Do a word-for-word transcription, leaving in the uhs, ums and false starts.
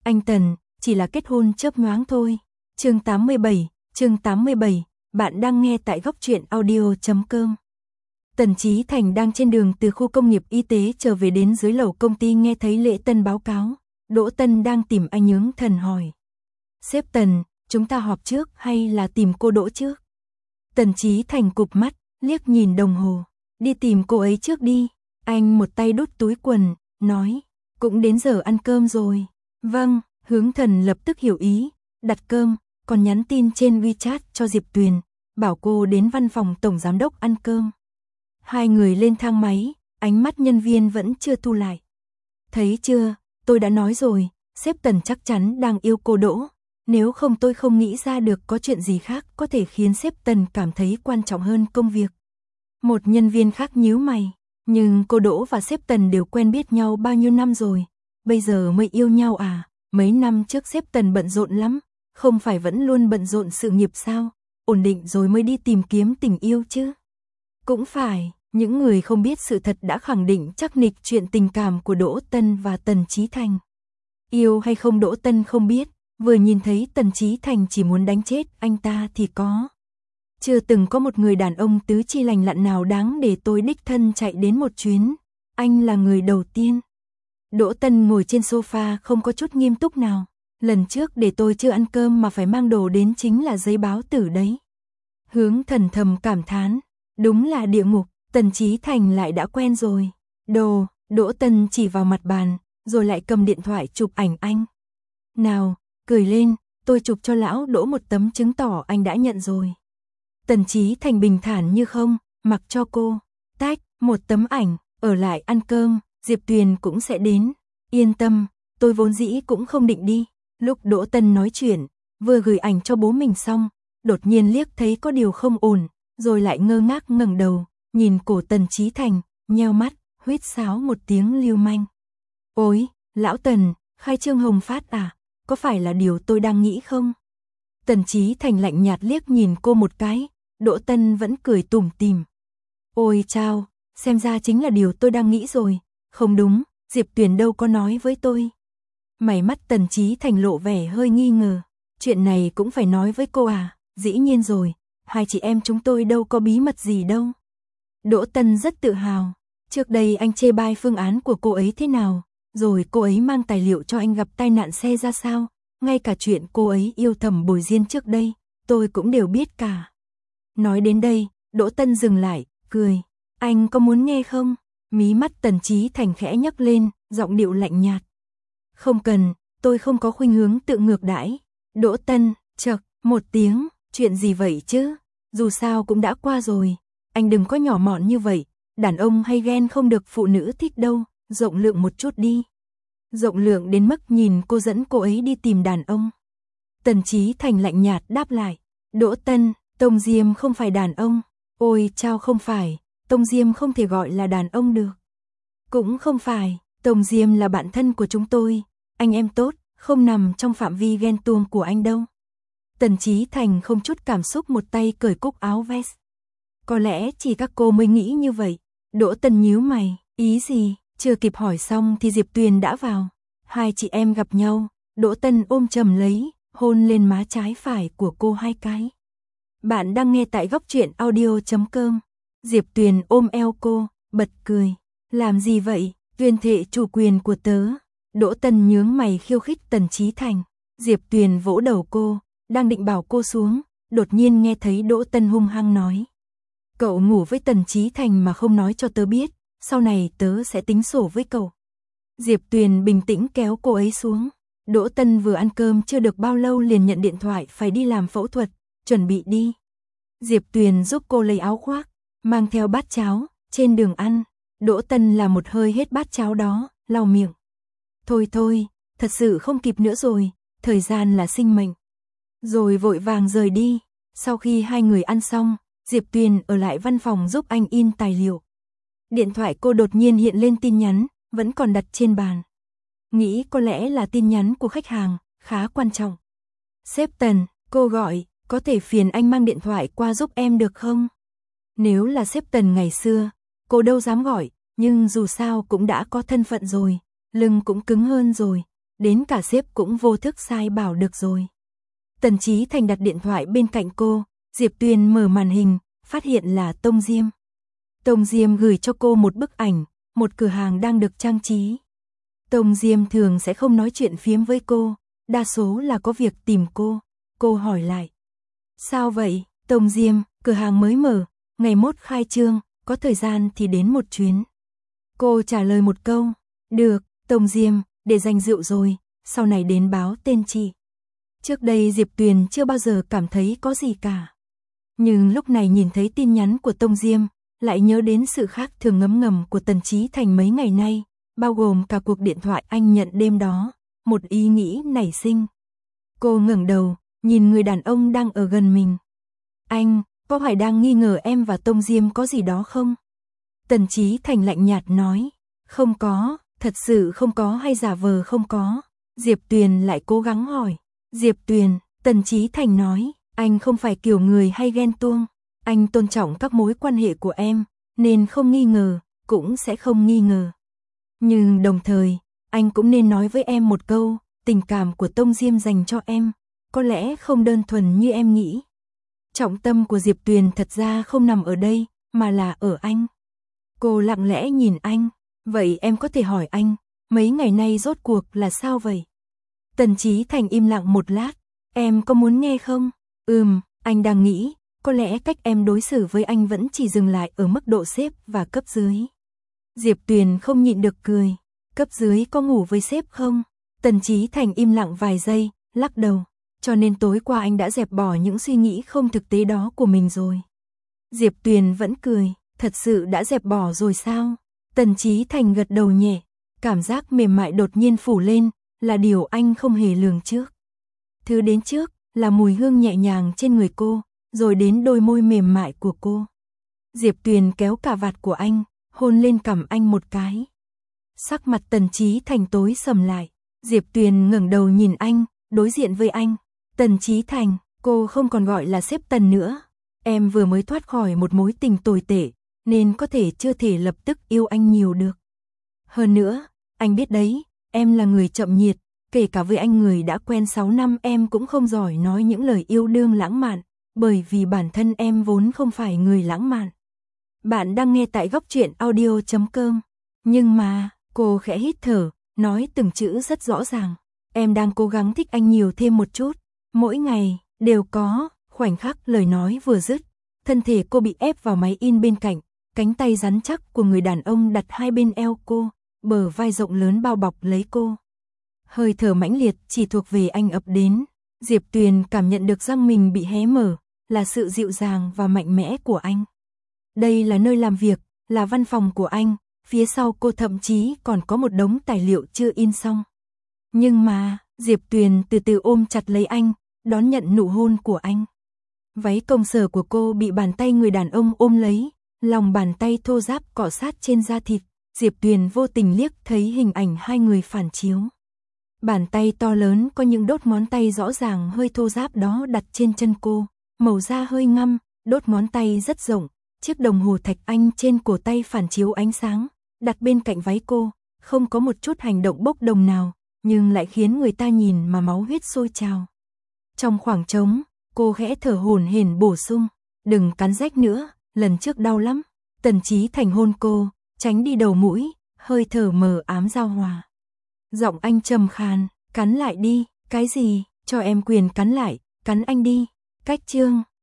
Anh Tần, chỉ là kết hôn chớp nhoáng thôi. Chương tám mươi bảy, chương tám mươi bảy, bạn đang nghe tại góc truyện audio chấm com. Tần Chí Thành đang trên đường từ khu công nghiệp y tế trở về đến dưới lầu công ty nghe thấy Lễ Tân báo cáo. Đỗ Tân đang tìm anh Nhướng Thần hỏi. Sếp Tần, chúng ta họp trước hay là tìm cô Đỗ trước? Tần Chí Thành cụp mắt, liếc nhìn đồng hồ. Đi tìm cô ấy trước đi. Anh một tay đút túi quần, nói. Cũng đến giờ ăn cơm rồi. Vâng, Hướng Thần lập tức hiểu ý, đặt cơm, còn nhắn tin trên WeChat cho Diệp Tuyền, bảo cô đến văn phòng tổng giám đốc ăn cơm. Hai người lên thang máy, ánh mắt nhân viên vẫn chưa thu lại. Thấy chưa, tôi đã nói rồi, sếp Tần chắc chắn đang yêu cô Đỗ. Nếu không tôi không nghĩ ra được có chuyện gì khác có thể khiến sếp Tần cảm thấy quan trọng hơn công việc. Một nhân viên khác nhíu mày, nhưng cô Đỗ và sếp Tần đều quen biết nhau bao nhiêu năm rồi, bây giờ mới yêu nhau à? Mấy năm trước sếp Tần bận rộn lắm, không phải vẫn luôn bận rộn sự nghiệp sao? Ổn định rồi mới đi tìm kiếm tình yêu chứ. Cũng phải, những người không biết sự thật đã khẳng định chắc nịch chuyện tình cảm của Đỗ Tân và Tần Chí Thành. Yêu hay không Đỗ Tân không biết, vừa nhìn thấy Tần Chí Thành chỉ muốn đánh chết anh ta thì có. Chưa từng có một người đàn ông tứ chi lành lặn nào đáng để tôi đích thân chạy đến một chuyến. Anh là người đầu tiên. Đỗ Tân ngồi trên sofa không có chút nghiêm túc nào. Lần trước để tôi chưa ăn cơm mà phải mang đồ đến chính là giấy báo tử đấy. Hướng Thần thầm cảm thán. Đúng là địa ngục, Tần Chí Thành lại đã quen rồi. Đồ, Đỗ Tân chỉ vào mặt bàn, rồi lại cầm điện thoại chụp ảnh anh. Nào, cười lên, tôi chụp cho lão Đỗ một tấm chứng tỏ anh đã nhận rồi. Tần Chí Thành bình thản như không, mặc cho cô. Tách, một tấm ảnh, ở lại ăn cơm, Diệp Tuyền cũng sẽ đến. Yên tâm, tôi vốn dĩ cũng không định đi. Lúc Đỗ Tân nói chuyện, vừa gửi ảnh cho bố mình xong, đột nhiên liếc thấy có điều không ổn, rồi lại ngơ ngác ngẩng đầu, nhìn cổ Tần Chí Thành, nheo mắt, huýt sáo một tiếng lưu manh. Ôi, lão Tần, khai trương hồng phát à, có phải là điều tôi đang nghĩ không? Tần Chí Thành lạnh nhạt liếc nhìn cô một cái, Đỗ Tân vẫn cười tủm tỉm. Ôi chao, xem ra chính là điều tôi đang nghĩ rồi, không đúng, Diệp Tuyền đâu có nói với tôi. Mày mắt Tần Chí Thành lộ vẻ hơi nghi ngờ, chuyện này cũng phải nói với cô à, dĩ nhiên rồi, hai chị em chúng tôi đâu có bí mật gì đâu. Đỗ Tân rất tự hào, trước đây anh chê bai phương án của cô ấy thế nào, rồi cô ấy mang tài liệu cho anh gặp tai nạn xe ra sao, ngay cả chuyện cô ấy yêu thầm Bồi Diên trước đây, tôi cũng đều biết cả. Nói đến đây, Đỗ Tân dừng lại, cười, anh có muốn nghe không? Mí mắt Tần Chí Thành khẽ nhấc lên, giọng điệu lạnh nhạt. Không cần, tôi không có khuynh hướng tự ngược đãi. Đỗ Tân, chậc, một tiếng, chuyện gì vậy chứ? Dù sao cũng đã qua rồi, anh đừng có nhỏ mọn như vậy, đàn ông hay ghen không được phụ nữ thích đâu, rộng lượng một chút đi. Rộng lượng đến mức nhìn cô dẫn cô ấy đi tìm đàn ông. Tần Chí Thành lạnh nhạt đáp lại, Đỗ Tân, Tông Diêm không phải đàn ông. Ôi chao không phải, Tông Diêm không thể gọi là đàn ông được. Cũng không phải, Tông Diêm là bạn thân của chúng tôi, anh em tốt, không nằm trong phạm vi ghen tuông của anh đâu. Tần Chí Thành không chút cảm xúc một tay cởi cúc áo vest. Có lẽ chỉ các cô mới nghĩ như vậy. Đỗ Tân nhíu mày, ý gì? Chưa kịp hỏi xong thì Diệp Tuyền đã vào. Hai chị em gặp nhau, Đỗ Tân ôm chầm lấy, hôn lên má trái phải của cô hai cái. Bạn đang nghe tại góc truyện audio chấm com. Diệp Tuyền ôm eo cô, bật cười. Làm gì vậy? Tuyên thệ chủ quyền của tớ. Đỗ Tân nhướng mày khiêu khích Tần Chí Thành. Diệp Tuyền vỗ đầu cô, đang định bảo cô xuống, đột nhiên nghe thấy Đỗ Tân hung hăng nói. Cậu ngủ với Tần Chí Thành mà không nói cho tớ biết, sau này tớ sẽ tính sổ với cậu. Diệp Tuyền bình tĩnh kéo cô ấy xuống. Đỗ Tân vừa ăn cơm chưa được bao lâu liền nhận điện thoại phải đi làm phẫu thuật, chuẩn bị đi. Diệp Tuyền giúp cô lấy áo khoác, mang theo bát cháo, trên đường ăn, Đỗ Tân làm một hơi hết bát cháo đó, lau miệng. Thôi thôi, thật sự không kịp nữa rồi, thời gian là sinh mệnh. Rồi vội vàng rời đi, sau khi hai người ăn xong, Diệp Tuyền ở lại văn phòng giúp anh in tài liệu. Điện thoại cô đột nhiên hiện lên tin nhắn, vẫn còn đặt trên bàn. Nghĩ có lẽ là tin nhắn của khách hàng, khá quan trọng. Sếp Tần, cô gọi, có thể phiền anh mang điện thoại qua giúp em được không? Nếu là sếp Tần ngày xưa, cô đâu dám gọi, nhưng dù sao cũng đã có thân phận rồi, lưng cũng cứng hơn rồi, đến cả sếp cũng vô thức sai bảo được rồi. Tần Chí Thành đặt điện thoại bên cạnh cô, Diệp Tuyền mở màn hình, phát hiện là Tông Diêm. Tông Diêm gửi cho cô một bức ảnh, một cửa hàng đang được trang trí. Tông Diêm thường sẽ không nói chuyện phiếm với cô, đa số là có việc tìm cô. Cô hỏi lại. Sao vậy, Tông Diêm, cửa hàng mới mở, ngày mốt khai trương, có thời gian thì đến một chuyến. Cô trả lời một câu, được, Tông Diêm, để dành rượu rồi, sau này đến báo tên chị. Trước đây Diệp Tuyền chưa bao giờ cảm thấy có gì cả. Nhưng lúc này nhìn thấy tin nhắn của Tông Diêm, lại nhớ đến sự khác thường ngấm ngầm của Tần Chí Thành mấy ngày nay, bao gồm cả cuộc điện thoại anh nhận đêm đó, một ý nghĩ nảy sinh. Cô ngẩng đầu, nhìn người đàn ông đang ở gần mình. Anh, có phải đang nghi ngờ em và Tông Diêm có gì đó không? Tần Chí Thành lạnh nhạt nói, không có, thật sự không có hay giả vờ không có. Diệp Tuyền lại cố gắng hỏi. Diệp Tuyền, Tần Chí Thành nói, anh không phải kiểu người hay ghen tuông, anh tôn trọng các mối quan hệ của em, nên không nghi ngờ, cũng sẽ không nghi ngờ. Nhưng đồng thời, anh cũng nên nói với em một câu, tình cảm của Tông Diêm dành cho em, có lẽ không đơn thuần như em nghĩ. Trọng tâm của Diệp Tuyền thật ra không nằm ở đây, mà là ở anh. Cô lặng lẽ nhìn anh, vậy em có thể hỏi anh, mấy ngày nay rốt cuộc là sao vậy? Tần Chí Thành im lặng một lát, em có muốn nghe không? Ừm, anh đang nghĩ, có lẽ cách em đối xử với anh vẫn chỉ dừng lại ở mức độ sếp và cấp dưới. Diệp Tuyền không nhịn được cười, cấp dưới có ngủ với sếp không? Tần Chí Thành im lặng vài giây, lắc đầu, cho nên tối qua anh đã dẹp bỏ những suy nghĩ không thực tế đó của mình rồi. Diệp Tuyền vẫn cười, thật sự đã dẹp bỏ rồi sao? Tần Chí Thành gật đầu nhẹ, cảm giác mềm mại đột nhiên phủ lên, là điều anh không hề lường trước. Thứ đến trước là mùi hương nhẹ nhàng trên người cô, rồi đến đôi môi mềm mại của cô. Diệp Tuyền kéo cà vạt của anh, hôn lên cằm anh một cái. Sắc mặt Tần Chí Thành tối sầm lại, Diệp Tuyền ngẩng đầu nhìn anh, đối diện với anh. Tần Chí Thành, cô không còn gọi là sếp Tần nữa. Em vừa mới thoát khỏi một mối tình tồi tệ, nên có thể chưa thể lập tức yêu anh nhiều được. Hơn nữa, anh biết đấy, em là người chậm nhiệt, kể cả với anh người đã quen sáu năm em cũng không giỏi nói những lời yêu đương lãng mạn, bởi vì bản thân em vốn không phải người lãng mạn. Bạn đang nghe tại góc truyện audio chấm com. Nhưng mà, cô khẽ hít thở, nói từng chữ rất rõ ràng. Em đang cố gắng thích anh nhiều thêm một chút. Mỗi ngày, đều có, khoảnh khắc lời nói vừa dứt. Thân thể cô bị ép vào máy in bên cạnh, cánh tay rắn chắc của người đàn ông đặt hai bên eo cô, bờ vai rộng lớn bao bọc lấy cô. Hơi thở mãnh liệt chỉ thuộc về anh ập đến. Diệp Tuyền cảm nhận được răng mình bị hé mở, là sự dịu dàng và mạnh mẽ của anh. Đây là nơi làm việc, là văn phòng của anh, phía sau cô thậm chí còn có một đống tài liệu chưa in xong. Nhưng mà, Diệp Tuyền từ từ ôm chặt lấy anh, đón nhận nụ hôn của anh. Váy công sở của cô bị bàn tay người đàn ông ôm lấy, lòng bàn tay thô ráp cọ sát trên da thịt, Diệp Tuyền vô tình liếc thấy hình ảnh hai người phản chiếu. Bàn tay to lớn có những đốt ngón tay rõ ràng hơi thô ráp đó đặt trên chân cô, màu da hơi ngăm, đốt ngón tay rất rộng, chiếc đồng hồ thạch anh trên cổ tay phản chiếu ánh sáng, đặt bên cạnh váy cô, không có một chút hành động bốc đồng nào, nhưng lại khiến người ta nhìn mà máu huyết sôi trào. Trong khoảng trống, cô khẽ thở hổn hển bổ sung, đừng cắn rách nữa, lần trước đau lắm. Tần Chí Thành hôn cô, tránh đi đầu mũi, hơi thở mờ ám giao hòa. Giọng anh trầm khàn, cắn lại đi, cái gì, cho em quyền cắn lại, cắn anh đi. Cách chương